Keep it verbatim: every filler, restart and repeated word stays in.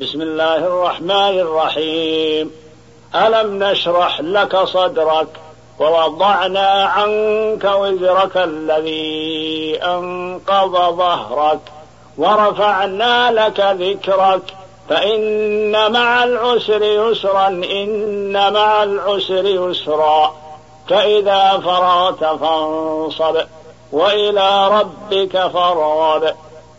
بسم الله الرحمن الرحيم. ألم نشرح لك صدرك ووضعنا عنك وزرك الذي أنقض ظهرك ورفعنا لك ذكرك فإن مع العسر يسرا إن مع العسر يسرا فإذا فرغت فانصب وإلى ربك فارغب